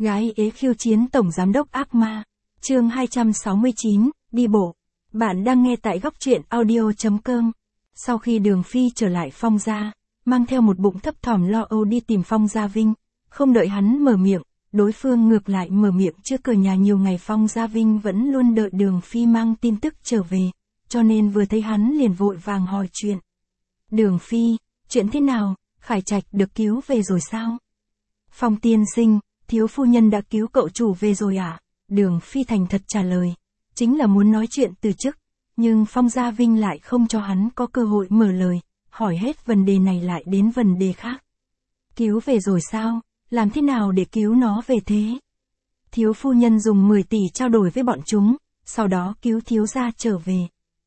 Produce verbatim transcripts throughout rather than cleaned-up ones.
Gái ế khiêu chiến tổng giám đốc ác ma. Chương hai trăm sáu mươi chín, đi bộ. Bạn đang nghe tại góc truyện audio.com. Sau khi Đường Phi trở lại Phong gia, mang theo một bụng thấp thỏm lo âu đi tìm Phong Gia Vinh, không đợi hắn mở miệng, đối phương ngược lại mở miệng trước cửa nhà nhiều ngày. Phong Gia Vinh vẫn luôn đợi Đường Phi mang tin tức trở về, cho nên vừa thấy hắn liền vội vàng hỏi chuyện. Đường Phi, chuyện thế nào, Khải Trạch được cứu về rồi sao? Phong tiên sinh, thiếu phu nhân đã cứu cậu chủ về rồi à? Đường Phi thành thật trả lời, chính là muốn nói chuyện từ chức, nhưng Phong Gia Vinh lại không cho hắn có cơ hội mở lời, hỏi hết vấn đề này lại đến vấn đề khác. Cứu về rồi sao? Làm thế nào để cứu nó về thế? Thiếu phu nhân dùng mười tỷ trao đổi với bọn chúng, sau đó cứu thiếu gia trở về.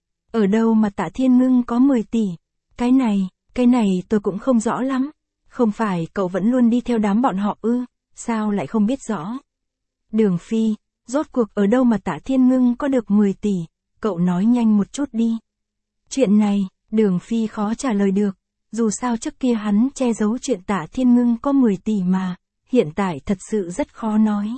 Ở đâu mà Tạ Thiên Ngưng có mười tỷ? Cái này, cái này tôi cũng không rõ lắm. Không phải cậu vẫn luôn đi theo đám bọn họ ư, sao lại không biết rõ? Đường Phi, rốt cuộc ở đâu mà Tạ Thiên Ngưng có được mười tỷ, cậu nói nhanh một chút đi. Chuyện này, Đường Phi khó trả lời được, dù sao trước kia hắn che giấu chuyện Tạ Thiên Ngưng có mười tỷ mà, hiện tại thật sự rất khó nói.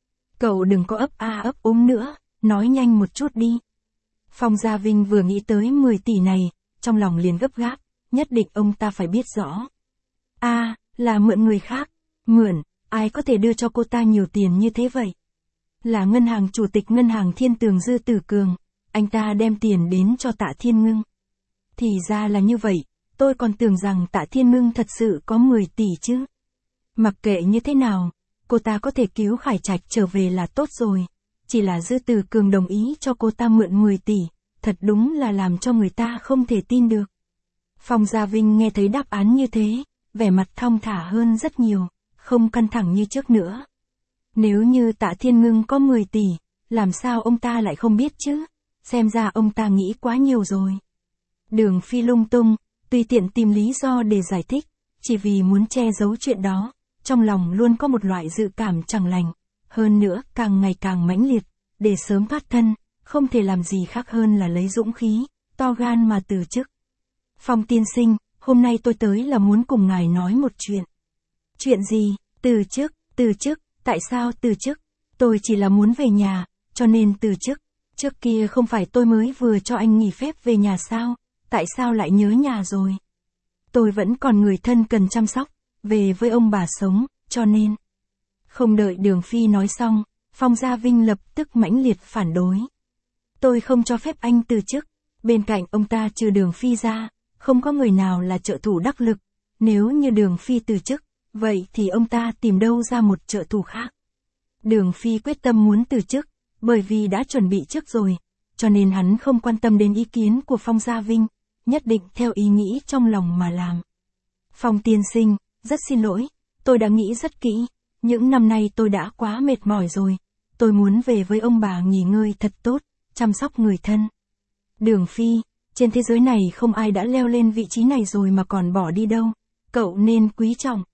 Cậu đừng có ấp a ấp úng nữa, nói nhanh một chút đi. Phong Gia Vinh vừa nghĩ tới mười tỷ này, trong lòng liền gấp gáp, nhất định ông ta phải biết rõ. A, à, là mượn người khác. Mượn, ai có thể đưa cho cô ta nhiều tiền như thế vậy? Là ngân hàng chủ tịch ngân hàng Thiên Tường Dư Tử Cường, anh ta đem tiền đến cho Tạ Thiên Ngưng. Thì ra là như vậy, tôi còn tưởng rằng Tạ Thiên Ngưng thật sự có mười tỷ chứ. Mặc kệ như thế nào, cô ta có thể cứu Khải Trạch trở về là tốt rồi. Chỉ là Dư Tử Cường đồng ý cho cô ta mượn mười tỷ, thật đúng là làm cho người ta không thể tin được. Phong Gia Vinh nghe thấy đáp án như thế, vẻ mặt thong thả hơn rất nhiều, không căng thẳng như trước nữa. Nếu như Tạ Thiên Ngưng có mười tỷ, làm sao ông ta lại không biết chứ? Xem ra ông ta nghĩ quá nhiều rồi. Đường Phi lung tung, tùy tiện tìm lý do để giải thích, chỉ vì muốn che giấu chuyện đó, trong lòng luôn có một loại dự cảm chẳng lành, hơn nữa càng ngày càng mãnh liệt, để sớm thoát thân, không thể làm gì khác hơn là lấy dũng khí, to gan mà từ chức. Phong tiên sinh, hôm nay tôi tới là muốn cùng ngài nói một chuyện. Chuyện gì? Từ chức, từ chức, tại sao từ chức? Tôi chỉ là muốn về nhà, cho nên từ chức. Trước kia không phải tôi mới vừa cho anh nghỉ phép về nhà sao? Tại sao lại nhớ nhà rồi? Tôi vẫn còn người thân cần chăm sóc, về với ông bà sống, cho nên. Không đợi Đường Phi nói xong, Phong Gia Vinh lập tức mãnh liệt phản đối. Tôi không cho phép anh từ chức, bên cạnh ông ta trừ Đường Phi ra, không có người nào là trợ thủ đắc lực, nếu như Đường Phi từ chức, vậy thì ông ta tìm đâu ra một trợ thủ khác. Đường Phi quyết tâm muốn từ chức, bởi vì đã chuẩn bị trước rồi, cho nên hắn không quan tâm đến ý kiến của Phong Gia Vinh, nhất định theo ý nghĩ trong lòng mà làm. Phong tiên sinh, rất xin lỗi, tôi đã nghĩ rất kỹ, những năm nay tôi đã quá mệt mỏi rồi, tôi muốn về với ông bà nghỉ ngơi thật tốt, chăm sóc người thân. Đường Phi, trên thế giới này không ai đã leo lên vị trí này rồi mà còn bỏ đi đâu, cậu nên quý trọng.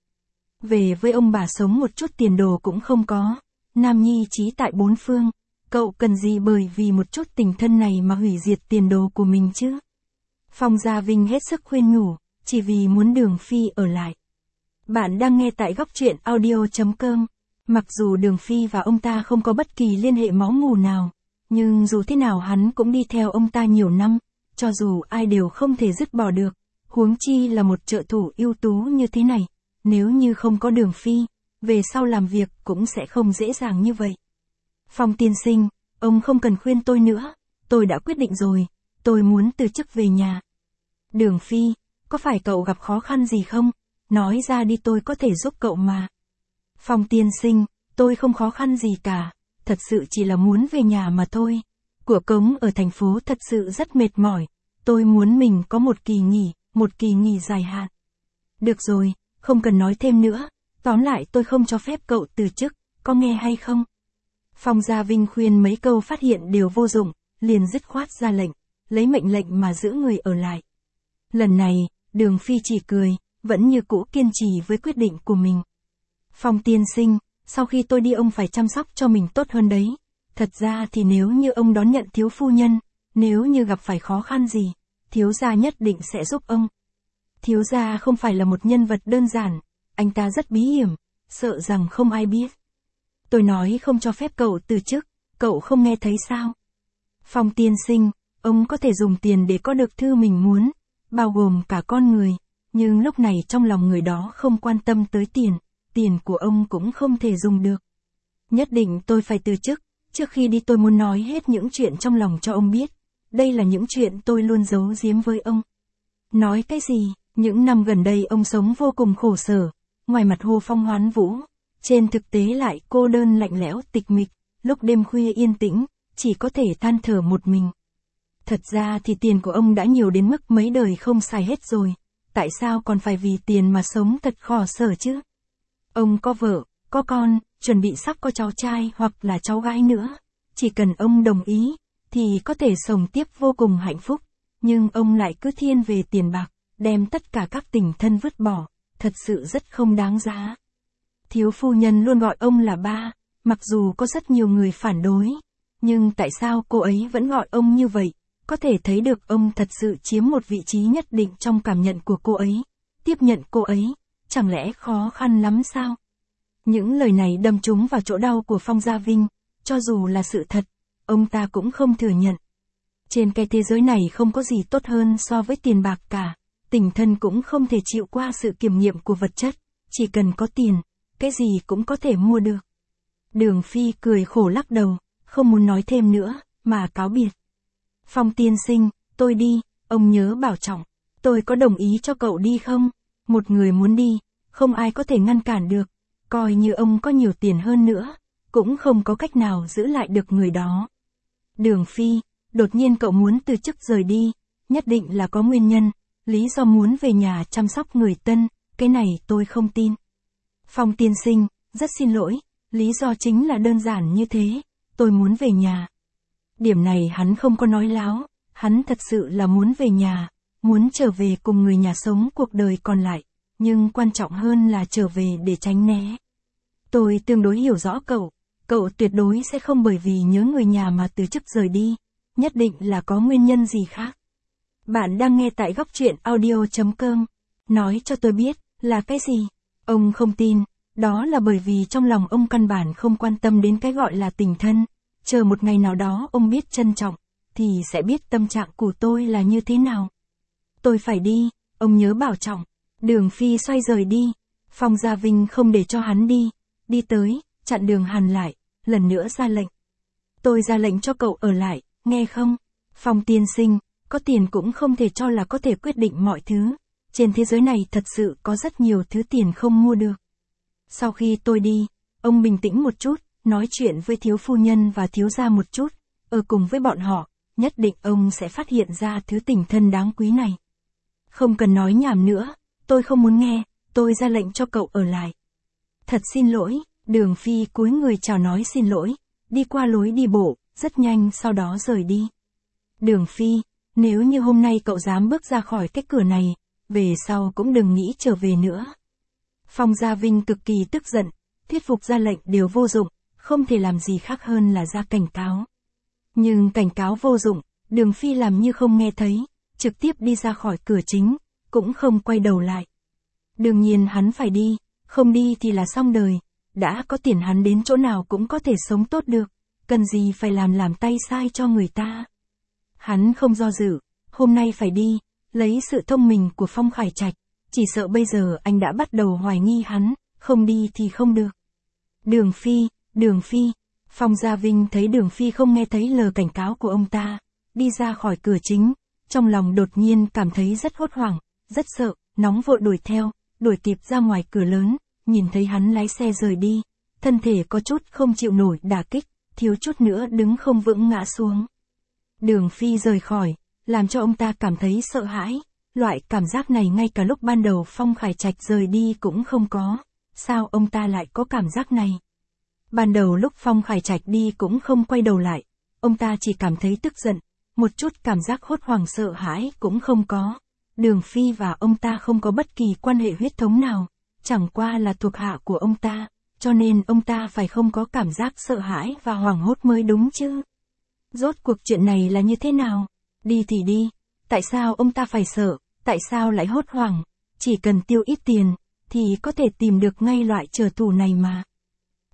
Về với ông bà sống một chút tiền đồ cũng không có, nam nhi trí tại bốn phương, cậu cần gì bởi vì một chút tình thân này mà hủy diệt tiền đồ của mình chứ? Phong Gia Vinh hết sức khuyên nhủ, chỉ vì muốn Đường Phi ở lại. Bạn đang nghe tại góc truyện audio.com. Mặc dù Đường Phi và ông ta không có bất kỳ liên hệ máu mủ nào, nhưng dù thế nào hắn cũng đi theo ông ta nhiều năm, cho dù ai đều không thể dứt bỏ được, huống chi là một trợ thủ ưu tú như thế này, nếu như không có Đường Phi, về sau làm việc cũng sẽ không dễ dàng như vậy. Phong tiên sinh, ông không cần khuyên tôi nữa, tôi đã quyết định rồi, tôi muốn từ chức về nhà. Đường Phi, có phải cậu gặp khó khăn gì không? Nói ra đi tôi có thể giúp cậu mà. Phong tiên sinh, tôi không khó khăn gì cả, thật sự chỉ là muốn về nhà mà thôi. Của cống ở thành phố thật sự rất mệt mỏi, tôi muốn mình có một kỳ nghỉ, một kỳ nghỉ dài hạn. Được rồi, không cần nói thêm nữa, tóm lại tôi không cho phép cậu từ chức, có nghe hay không? Phong Gia Vinh khuyên mấy câu phát hiện đều vô dụng, liền dứt khoát ra lệnh, lấy mệnh lệnh mà giữ người ở lại. Lần này, Đường Phi chỉ cười, vẫn như cũ kiên trì với quyết định của mình. Phong tiên sinh, sau khi tôi đi ông phải chăm sóc cho mình tốt hơn đấy. Thật ra thì nếu như ông đón nhận thiếu phu nhân, nếu như gặp phải khó khăn gì, thiếu gia nhất định sẽ giúp ông. Thiếu gia không phải là một nhân vật đơn giản, anh ta rất bí hiểm, sợ rằng không ai biết. Tôi nói không cho phép cậu từ chức, cậu không nghe thấy sao? Phong tiên sinh, ông có thể dùng tiền để có được thứ mình muốn, bao gồm cả con người, nhưng lúc này trong lòng người đó không quan tâm tới tiền, tiền của ông cũng không thể dùng được. Nhất định tôi phải từ chức, trước khi đi tôi muốn nói hết những chuyện trong lòng cho ông biết, đây là những chuyện tôi luôn giấu giếm với ông. Nói cái gì? Những năm gần đây ông sống vô cùng khổ sở, ngoài mặt hô phong hoán vũ, trên thực tế lại cô đơn lạnh lẽo tịch mịch, lúc đêm khuya yên tĩnh, chỉ có thể than thở một mình. Thật ra thì tiền của ông đã nhiều đến mức mấy đời không xài hết rồi, tại sao còn phải vì tiền mà sống thật khổ sở chứ? Ông có vợ, có con, chuẩn bị sắp có cháu trai hoặc là cháu gái nữa, chỉ cần ông đồng ý, thì có thể sống tiếp vô cùng hạnh phúc, nhưng ông lại cứ thiên về tiền bạc, đem tất cả các tình thân vứt bỏ, thật sự rất không đáng giá. Thiếu phu nhân luôn gọi ông là ba, mặc dù có rất nhiều người phản đối, nhưng tại sao cô ấy vẫn gọi ông như vậy? Có thể thấy được ông thật sự chiếm một vị trí nhất định trong cảm nhận của cô ấy. Tiếp nhận cô ấy, chẳng lẽ khó khăn lắm sao? Những lời này đâm trúng vào chỗ đau của Phong Gia Vinh, cho dù là sự thật, ông ta cũng không thừa nhận. Trên cái thế giới này không có gì tốt hơn so với tiền bạc cả, tình thân cũng không thể chịu qua sự kiểm nghiệm của vật chất, chỉ cần có tiền, cái gì cũng có thể mua được. Đường Phi cười khổ lắc đầu, không muốn nói thêm nữa, mà cáo biệt. Phong tiên sinh, tôi đi, ông nhớ bảo trọng, tôi có đồng ý cho cậu đi không? Một người muốn đi, không ai có thể ngăn cản được, coi như ông có nhiều tiền hơn nữa, cũng không có cách nào giữ lại được người đó. Đường Phi, đột nhiên cậu muốn từ chức rời đi, nhất định là có nguyên nhân, lý do muốn về nhà chăm sóc người tân, cái này tôi không tin. Phong tiên sinh, rất xin lỗi, lý do chính là đơn giản như thế, tôi muốn về nhà. Điểm này hắn không có nói láo, hắn thật sự là muốn về nhà, muốn trở về cùng người nhà sống cuộc đời còn lại, nhưng quan trọng hơn là trở về để tránh né. Tôi tương đối hiểu rõ cậu, cậu tuyệt đối sẽ không bởi vì nhớ người nhà mà từ chức rời đi, nhất định là có nguyên nhân gì khác. Bạn đang nghe tại góc truyện audio chấm com, nói cho tôi biết, là cái gì? Ông không tin, đó là bởi vì trong lòng ông căn bản không quan tâm đến cái gọi là tình thân. Chờ một ngày nào đó ông biết trân trọng, thì sẽ biết tâm trạng của tôi là như thế nào. Tôi phải đi, ông nhớ bảo trọng. Đường Phi xoay rời đi, Phong Gia Vinh không để cho hắn đi, đi tới, chặn đường Hàn lại, lần nữa ra lệnh. Tôi ra lệnh cho cậu ở lại, nghe không? Phong tiên sinh, có tiền cũng không thể cho là có thể quyết định mọi thứ, trên thế giới này thật sự có rất nhiều thứ tiền không mua được. Sau khi tôi đi, ông bình tĩnh một chút, nói chuyện với thiếu phu nhân và thiếu gia một chút, ở cùng với bọn họ, nhất định ông sẽ phát hiện ra thứ tình thân đáng quý này. Không cần nói nhảm nữa, tôi không muốn nghe, tôi ra lệnh cho cậu ở lại. Thật xin lỗi, Đường Phi cúi người chào nói xin lỗi, đi qua lối đi bộ, rất nhanh sau đó rời đi. Đường Phi, nếu như hôm nay cậu dám bước ra khỏi cái cửa này, về sau cũng đừng nghĩ trở về nữa. Phong Gia Vinh cực kỳ tức giận, thuyết phục ra lệnh đều vô dụng, không thể làm gì khác hơn là ra cảnh cáo. Nhưng cảnh cáo vô dụng, Đường Phi làm như không nghe thấy, trực tiếp đi ra khỏi cửa chính, cũng không quay đầu lại. Đương nhiên hắn phải đi, không đi thì là xong đời, đã có tiền hắn đến chỗ nào cũng có thể sống tốt được, cần gì phải làm làm tay sai cho người ta. Hắn không do dự, hôm nay phải đi, lấy sự thông minh của Phong Khải Trạch, chỉ sợ bây giờ anh đã bắt đầu hoài nghi hắn, không đi thì không được. Đường Phi, Đường Phi, Phong Gia Vinh thấy Đường Phi không nghe thấy lời cảnh cáo của ông ta, đi ra khỏi cửa chính, trong lòng đột nhiên cảm thấy rất hốt hoảng, rất sợ, nóng vội đuổi theo, đuổi kịp ra ngoài cửa lớn, nhìn thấy hắn lái xe rời đi, thân thể có chút không chịu nổi đả kích, thiếu chút nữa đứng không vững ngã xuống. Đường Phi rời khỏi, làm cho ông ta cảm thấy sợ hãi, loại cảm giác này ngay cả lúc ban đầu Phong Khải Trạch rời đi cũng không có, sao ông ta lại có cảm giác này? Ban đầu lúc Phong Khải Trạch đi cũng không quay đầu lại, ông ta chỉ cảm thấy tức giận, một chút cảm giác hốt hoảng sợ hãi cũng không có. Đường Phi và ông ta không có bất kỳ quan hệ huyết thống nào, chẳng qua là thuộc hạ của ông ta, cho nên ông ta phải không có cảm giác sợ hãi và hoảng hốt mới đúng chứ. Rốt cuộc chuyện này là như thế nào? Đi thì đi, tại sao ông ta phải sợ, tại sao lại hốt hoảng? Chỉ cần tiêu ít tiền, thì có thể tìm được ngay loại trở thù này mà.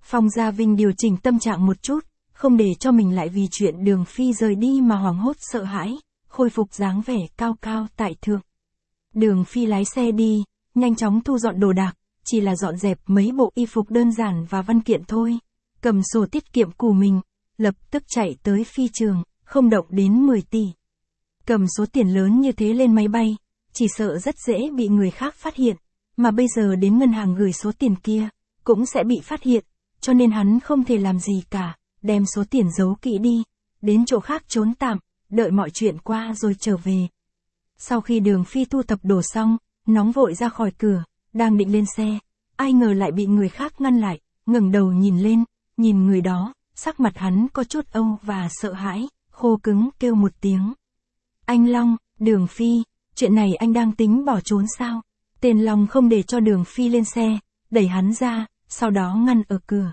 Phong Gia Vinh điều chỉnh tâm trạng một chút, không để cho mình lại vì chuyện Đường Phi rời đi mà hoảng hốt sợ hãi, khôi phục dáng vẻ cao cao tại thượng. Đường Phi lái xe đi, nhanh chóng thu dọn đồ đạc, chỉ là dọn dẹp mấy bộ y phục đơn giản và văn kiện thôi. Cầm sổ tiết kiệm của mình, lập tức chạy tới phi trường, không động đến mười tỷ. Cầm số tiền lớn như thế lên máy bay, chỉ sợ rất dễ bị người khác phát hiện, mà bây giờ đến ngân hàng gửi số tiền kia, cũng sẽ bị phát hiện, cho nên hắn không thể làm gì cả, đem số tiền giấu kỹ đi, đến chỗ khác trốn tạm, đợi mọi chuyện qua rồi trở về. Sau khi Đường Phi thu thập đồ xong, nóng vội ra khỏi cửa, đang định lên xe, ai ngờ lại bị người khác ngăn lại, ngẩng đầu nhìn lên, nhìn người đó, sắc mặt hắn có chút âu và sợ hãi, khô cứng kêu một tiếng. Anh Long, Đường Phi, chuyện này anh đang tính bỏ trốn sao? Tên Long không để cho Đường Phi lên xe, đẩy hắn ra, sau đó ngăn ở cửa.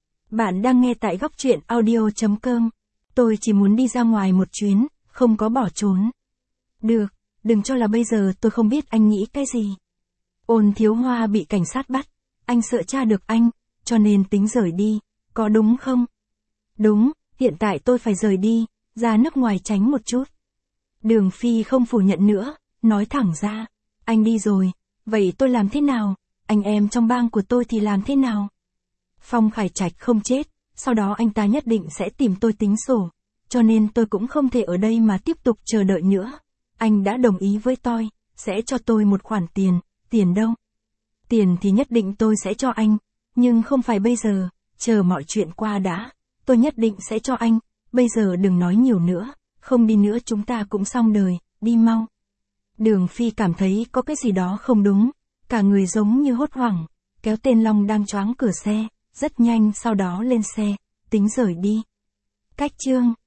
Bạn đang nghe tại góc truyện audio chấm com. Tôi chỉ muốn đi ra ngoài một chuyến, không có bỏ trốn. Được, đừng cho là bây giờ tôi không biết anh nghĩ cái gì. Ôn Thiếu Hoa bị cảnh sát bắt, anh sợ tra được anh, cho nên tính rời đi, có đúng không? Đúng, hiện tại tôi phải rời đi, ra nước ngoài tránh một chút. Đường Phi không phủ nhận nữa, nói thẳng ra, anh đi rồi, vậy tôi làm thế nào, anh em trong bang của tôi thì làm thế nào? Phong Khải Trạch không chết, sau đó anh ta nhất định sẽ tìm tôi tính sổ, cho nên tôi cũng không thể ở đây mà tiếp tục chờ đợi nữa. Anh đã đồng ý với tôi, sẽ cho tôi một khoản tiền, tiền đâu? Tiền thì nhất định tôi sẽ cho anh, nhưng không phải bây giờ, chờ mọi chuyện qua đã, tôi nhất định sẽ cho anh, bây giờ đừng nói nhiều nữa, không đi nữa chúng ta cũng xong đời, đi mau. Đường Phi cảm thấy có cái gì đó không đúng, cả người giống như hốt hoảng, kéo tên Long đang choáng cửa xe, rất nhanh sau đó lên xe, tính rời đi. Cách chương